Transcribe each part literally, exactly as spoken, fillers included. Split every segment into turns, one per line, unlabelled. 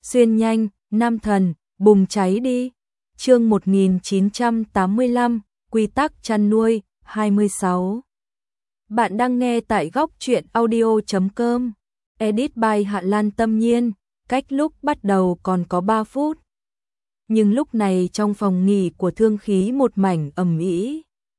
Xuyên nhanh, nam thần, bùng cháy đi. Chương một nghìn chín trăm tám mươi lăm, quy tắc chăn nuôi, hai mươi sáu. Bạn đang nghe tại góc truyện audio chấm com. Edit by Hạ Lan Tâm Nhiên, cách lúc bắt đầu còn có ba phút. Nhưng lúc này trong phòng nghỉ của Thương Khí một mảnh ầm ĩ.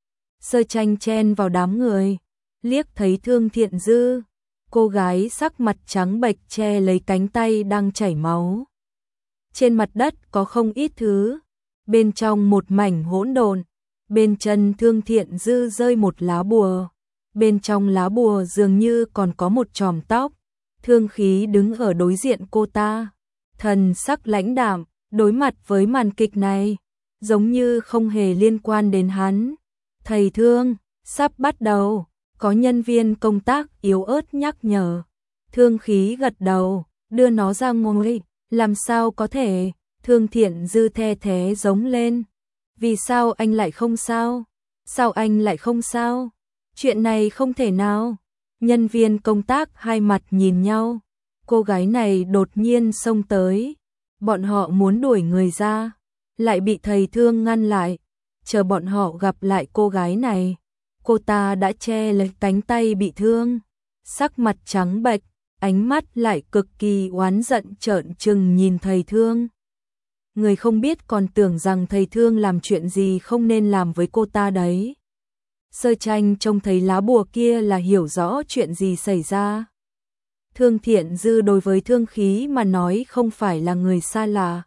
Sơ Tranh chen vào đám người, liếc thấy Thương Thiện Dư, cô gái sắc mặt trắng bệch che lấy cánh tay đang chảy máu. Trên mặt đất có không ít thứ, bên trong một mảnh hỗn độn, bên chân Thương Thiện Dư rơi một lá bùa, bên trong lá bùa dường như còn có một chòm tóc. Thương Khí đứng ở đối diện cô ta, thần sắc lãnh đạm, đối mặt với màn kịch này, giống như không hề liên quan đến hắn. Thầy Thương, sắp bắt đầu, có nhân viên công tác yếu ớt nhắc nhở. Thương Khí gật đầu, đưa nó ra ngồi. Làm sao có thể? Thương Thiện Dư the thế giống lên. Vì sao anh lại không sao? Sao anh lại không sao? Chuyện này không thể nào. Nhân viên công tác hai mặt nhìn nhau. Cô gái này đột nhiên xông tới. Bọn họ muốn đuổi người ra, lại bị thầy Thương ngăn lại. Chờ bọn họ gặp lại cô gái này, cô ta đã che lấy cánh tay bị thương, sắc mặt trắng bệch, ánh mắt lại cực kỳ oán giận trợn trừng nhìn thầy Thương. Người không biết còn tưởng rằng thầy Thương làm chuyện gì không nên làm với cô ta đấy. Sơ Tranh trông thấy lá bùa kia là hiểu rõ chuyện gì xảy ra. Thương Thiện Dư đối với Thương Khí mà nói không phải là người xa lạ.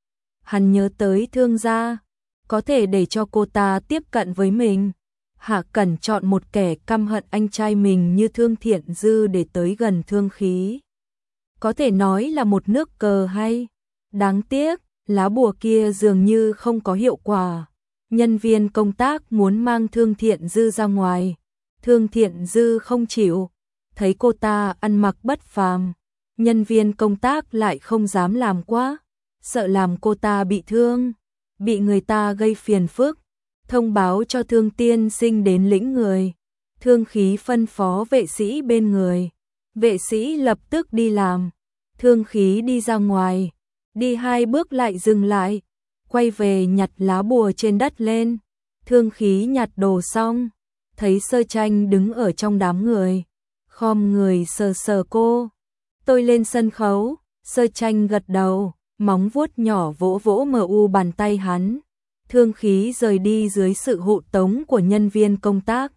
Hắn nhớ tới Thương gia, có thể để cho cô ta tiếp cận với mình. Hạ Cẩn chọn một kẻ căm hận anh trai mình như Thương Thiện Dư để tới gần Thương Khí. Có thể nói là một nước cờ hay. Đáng tiếc, lá bùa kia dường như không có hiệu quả. Nhân viên công tác muốn mang Thương Thiện Dư ra ngoài. Thương Thiện Dư không chịu. Thấy cô ta ăn mặc bất phàm, nhân viên công tác lại không dám làm quá, sợ làm cô ta bị thương, bị người ta gây phiền phức. Thông báo cho Thương tiên sinh đến lĩnh người. Thương Khí phân phó vệ sĩ bên người. Vệ sĩ lập tức đi làm. Thương Khí đi ra ngoài, đi hai bước lại dừng lại, quay về nhặt lá bùa trên đất lên. Thương Khí nhặt đồ xong, thấy Sơ Tranh đứng ở trong đám người, khom người sờ sờ cô. Tôi lên sân khấu. Sơ Tranh gật đầu, móng vuốt nhỏ vỗ vỗ mờ u bàn tay hắn. Thương Khí rời đi dưới sự hộ tống của nhân viên công tác.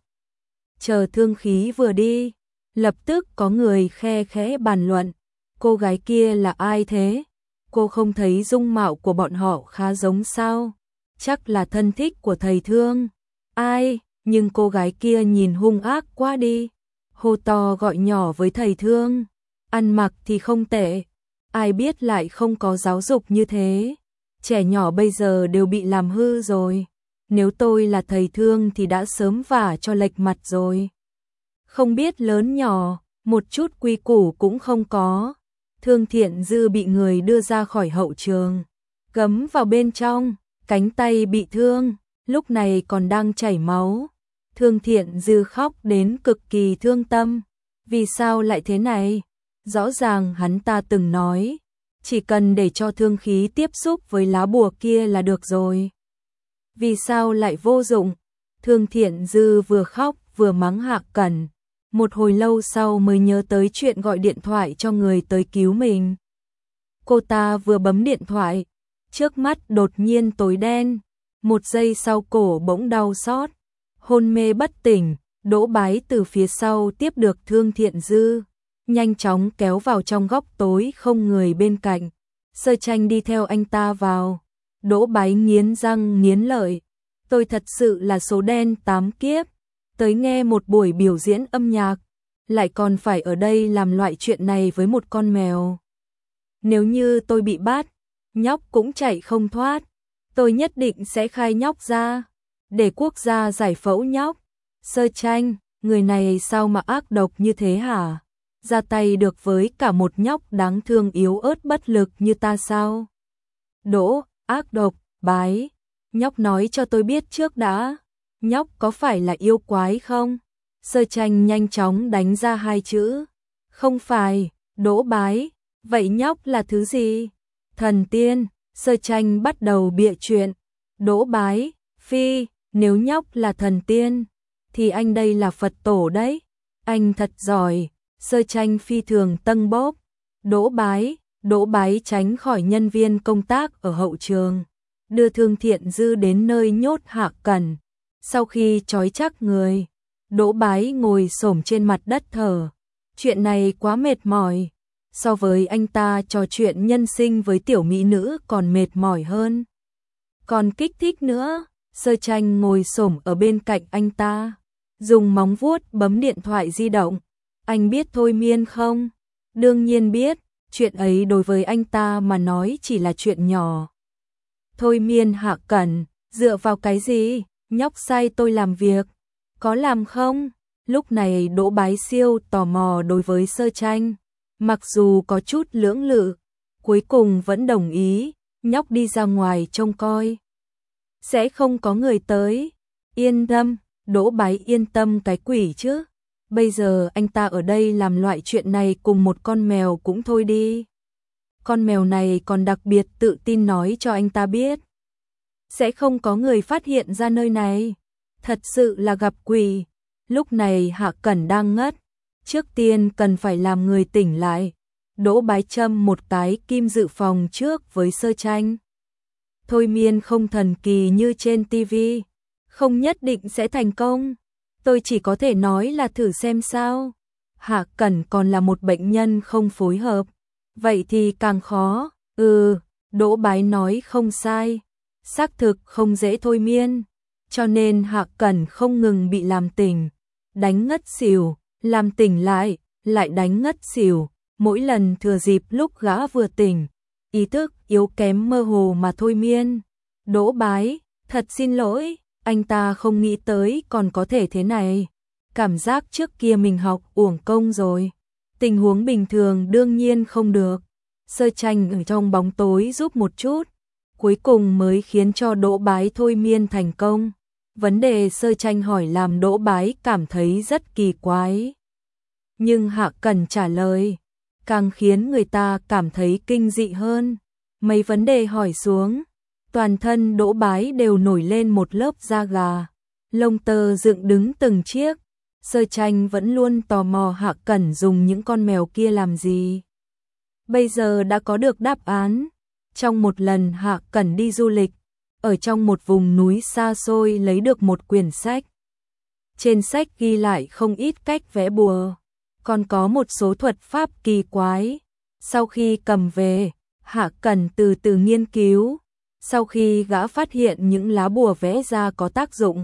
Chờ Thương Khí vừa đi, lập tức có người khe khẽ bàn luận. Cô gái kia là ai thế? Cô không thấy dung mạo của bọn họ khá giống sao? Chắc là thân thích của thầy Thương. Ai? Nhưng cô gái kia nhìn hung ác quá đi. Hô to gọi nhỏ với thầy Thương. Ăn mặc thì không tệ. Ai biết lại không có giáo dục như thế. Trẻ nhỏ bây giờ đều bị làm hư rồi. Nếu tôi là thầy Thương thì đã sớm vả cho lệch mặt rồi. Không biết lớn nhỏ, một chút quy củ cũng không có. Thương Thiện Dư bị người đưa ra khỏi hậu trường, gấm vào bên trong, cánh tay bị thương, lúc này còn đang chảy máu. Thương Thiện Dư khóc đến cực kỳ thương tâm. Vì sao lại thế này? Rõ ràng hắn ta từng nói, chỉ cần để cho Thương Khí tiếp xúc với lá bùa kia là được rồi. Vì sao lại vô dụng? Thương Thiện Dư vừa khóc vừa mắng Hạ Cẩn. Một hồi lâu sau mới nhớ tới chuyện gọi điện thoại cho người tới cứu mình. Cô ta vừa bấm điện thoại, trước mắt đột nhiên tối đen. Một giây sau cổ bỗng đau xót, hôn mê bất tỉnh. Đỗ Bái từ phía sau tiếp được Thương Thiện Dư, nhanh chóng kéo vào trong góc tối không người bên cạnh. Sơ Tranh đi theo anh ta vào. Đỗ Bái nghiến răng nghiến lợi. Tôi thật sự là số đen tám kiếp. Tới nghe một buổi biểu diễn âm nhạc, lại còn phải ở đây làm loại chuyện này với một con mèo. Nếu như tôi bị bắt, nhóc cũng chạy không thoát. Tôi nhất định sẽ khai nhóc ra, để quốc gia giải phẫu nhóc. Sơ Tranh, người này sao mà ác độc như thế hả? Ra tay được với cả một nhóc đáng thương yếu ớt bất lực như ta sao? Đỗ, ác độc, Bái. Nhóc nói cho tôi biết trước đã. Nhóc có phải là yêu quái không? Sơ Tranh nhanh chóng đánh ra hai chữ. Không phải. Đỗ Bái. Vậy nhóc là thứ gì? Thần tiên, Sơ Tranh bắt đầu bịa chuyện. Đỗ Bái, phi, nếu nhóc là thần tiên, thì anh đây là Phật tổ đấy. Anh thật giỏi. Sơ Tranh phi thường tâng bốp. Đỗ Bái, Đỗ Bái tránh khỏi nhân viên công tác ở hậu trường, đưa Thương Thiện Dư đến nơi nhốt Hạ Cẩn. Sau khi trói chắc người, Đỗ Bái ngồi xổm trên mặt đất thở. Chuyện này quá mệt mỏi, so với anh ta trò chuyện nhân sinh với tiểu mỹ nữ còn mệt mỏi hơn. Còn kích thích nữa. Sơ Tranh ngồi xổm ở bên cạnh anh ta, dùng móng vuốt bấm điện thoại di động. Anh biết thôi miên không? Đương nhiên biết, chuyện ấy đối với anh ta mà nói chỉ là chuyện nhỏ. Thôi miên Hạ Cẩn, dựa vào cái gì? Nhóc sai tôi làm việc, có làm không? Lúc này Đỗ Bái siêu tò mò đối với Sơ Tranh, mặc dù có chút lưỡng lự, cuối cùng vẫn đồng ý, nhóc đi ra ngoài trông coi. Sẽ không có người tới. Yên tâm, Đỗ Bái yên tâm cái quỷ chứ. Bây giờ anh ta ở đây làm loại chuyện này cùng một con mèo cũng thôi đi. Con mèo này còn đặc biệt tự tin nói cho anh ta biết sẽ không có người phát hiện ra nơi này. Thật sự là gặp quỷ. Lúc này Hạ Cẩn đang ngất, trước tiên cần phải làm người tỉnh lại. Đỗ Bái châm một cái kim dự phòng trước với Sơ Tranh. Thôi miên không thần kỳ như trên tivi, không nhất định sẽ thành công. Tôi chỉ có thể nói là thử xem sao. Hạ Cẩn còn là một bệnh nhân không phối hợp, vậy thì càng khó. Ừ, Đỗ Bái nói không sai, xác thực không dễ thôi miên, cho nên Hạ Cẩn không ngừng bị làm tỉnh, đánh ngất xỉu, làm tỉnh lại, lại đánh ngất xỉu, mỗi lần thừa dịp lúc gã vừa tỉnh, ý thức yếu kém mơ hồ mà thôi miên. Đỗ Bái, thật xin lỗi, anh ta không nghĩ tới còn có thể thế này. Cảm giác trước kia mình học uổng công rồi. Tình huống bình thường đương nhiên không được. Sơ Tranh ở trong bóng tối giúp một chút, cuối cùng mới khiến cho Đỗ Bái thôi miên thành công. Vấn đề Sơ Tranh hỏi làm Đỗ Bái cảm thấy rất kỳ quái. Nhưng Hạ Cẩn trả lời càng khiến người ta cảm thấy kinh dị hơn. Mấy vấn đề hỏi xuống, toàn thân Đỗ Bái đều nổi lên một lớp da gà, lông tơ dựng đứng từng chiếc. Sơ Tranh vẫn luôn tò mò Hạ Cẩn dùng những con mèo kia làm gì. Bây giờ đã có được đáp án. Trong một lần Hạ Cẩn đi du lịch, ở trong một vùng núi xa xôi lấy được một quyển sách. Trên sách ghi lại không ít cách vẽ bùa, còn có một số thuật pháp kỳ quái. Sau khi cầm về, Hạ Cẩn từ từ nghiên cứu. Sau khi gã phát hiện những lá bùa vẽ ra có tác dụng,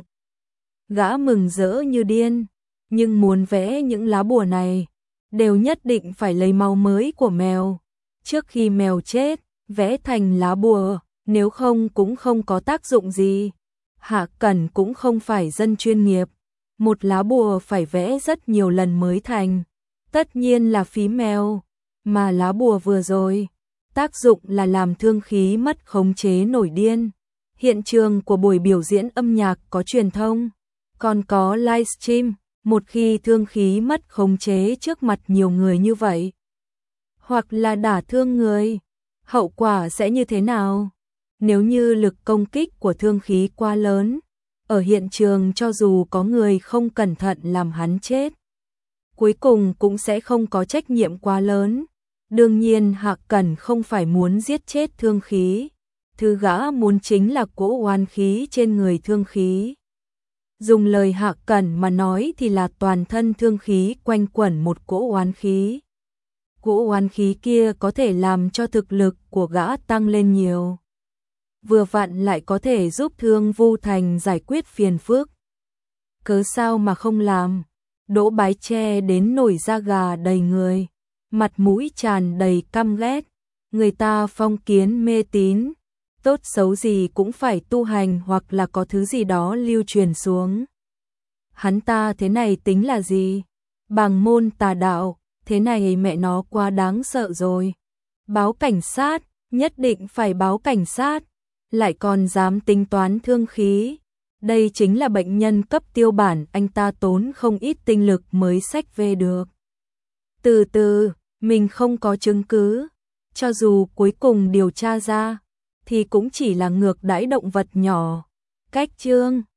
gã mừng rỡ như điên. Nhưng muốn vẽ những lá bùa này, đều nhất định phải lấy máu mới của mèo. Trước khi mèo chết, vẽ thành lá bùa, nếu không cũng không có tác dụng gì. Hạ Cẩn cũng không phải dân chuyên nghiệp, một lá bùa phải vẽ rất nhiều lần mới thành, tất nhiên là phí mèo. Mà lá bùa vừa rồi, tác dụng là làm thương khí mất khống chế nổi điên. Hiện trường của buổi biểu diễn âm nhạc có truyền thông, còn có livestream. Một khi thương khí mất khống chế trước mặt nhiều người như vậy, hoặc là đả thương người, hậu quả sẽ như thế nào? Nếu như lực công kích của thương khí quá lớn, ở hiện trường cho dù có người không cẩn thận làm hắn chết, cuối cùng cũng sẽ không có trách nhiệm quá lớn. Đương nhiên Hạ Cẩn không phải muốn giết chết thương khí, thứ gã muốn chính là cỗ oan khí trên người thương khí. Dùng lời Hạ Cẩn mà nói thì là toàn thân thương khí quanh quẩn một cỗ oán khí. Cỗ oán khí kia có thể làm cho thực lực của gã tăng lên nhiều. Vừa vặn lại có thể giúp Thương Vu Thành giải quyết phiền phức. Cớ sao mà không làm? Đỗ Bái che đến nổi da gà đầy người, mặt mũi tràn đầy căm ghét. Người ta phong kiến mê tín, tốt xấu gì cũng phải tu hành hoặc là có thứ gì đó lưu truyền xuống. Hắn ta thế này tính là gì? Bàng môn tà đạo, thế này mẹ nó quá đáng sợ rồi. Báo cảnh sát, nhất định phải báo cảnh sát, lại còn dám tính toán thương khí. Đây chính là bệnh nhân cấp tiêu bản, anh ta tốn không ít tinh lực mới xách về được. Từ từ, mình không có chứng cứ. cho dù cuối cùng điều tra ra, thì cũng chỉ là ngược đãi động vật nhỏ. Cách chương